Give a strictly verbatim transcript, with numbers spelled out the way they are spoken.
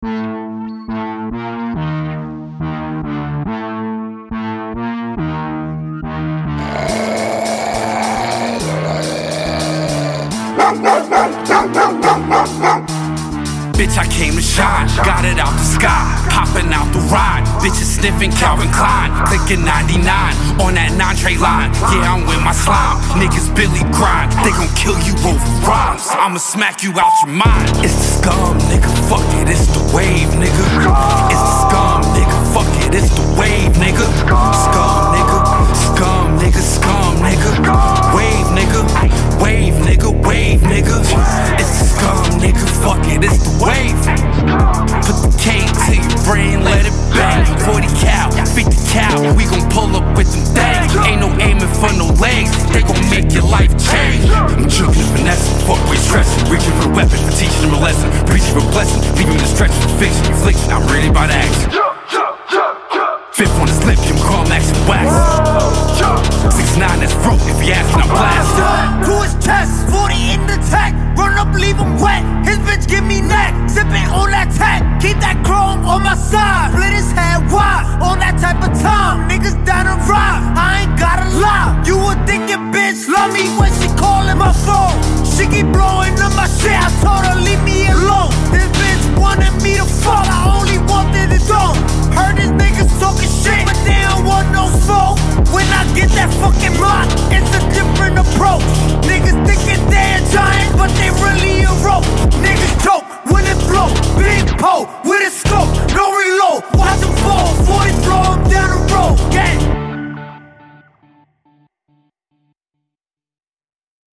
Bitch, I came to shine, got it out the sky, popping out the ride. Bitches sniffing Calvin Klein, clicking ninety-nine on that nine-tray line. Yeah, I'm with my slime, niggas Billy grind. They gon' kill you over rhymes, I'ma smack you out your mind. It's the scum, nigga, fuck it, it's the wave, nigga. It's the scum, nigga, fuck it, it's the wave, nigga. Scum, nigga, scum, nigga, scum, nigga. Wave, nigga, wave, nigga, wave, nigga. It's the scum, nigga, fuck it, it's the wave. Put the K to your brain, let it bang. Forty cal, fifty cal, we gon' pull up with them things. Ain't no aiming for no legs, they gon' make your life change. I'm juking, finessing, fuck with stressing, reaching for weapons, for teaching them a lesson, preaching for blessing, leaving the stretch for fiction, affliction. I'm really about action. Fifth on his lip, Jim Carl, Max and Wax. six nine, that's broke, if you ask, I'm blasted. To his chest, forty in the tech, run up, leave him wet. His bitch give me neck, sipping on that tech. Keep that chrome on my side, split his head wide. On that type of time, niggas down to ride. I ain't gotta lie, you would think your bitch love me when she callin' my phone. She keep blowing up my shit, I told her leave me alone. This bitch wanted me to fall, I only wanted it on. Heard these niggas talking shit, but they don't want no smoke. When I get that fucking rock, it's a different approach. Niggas thinking they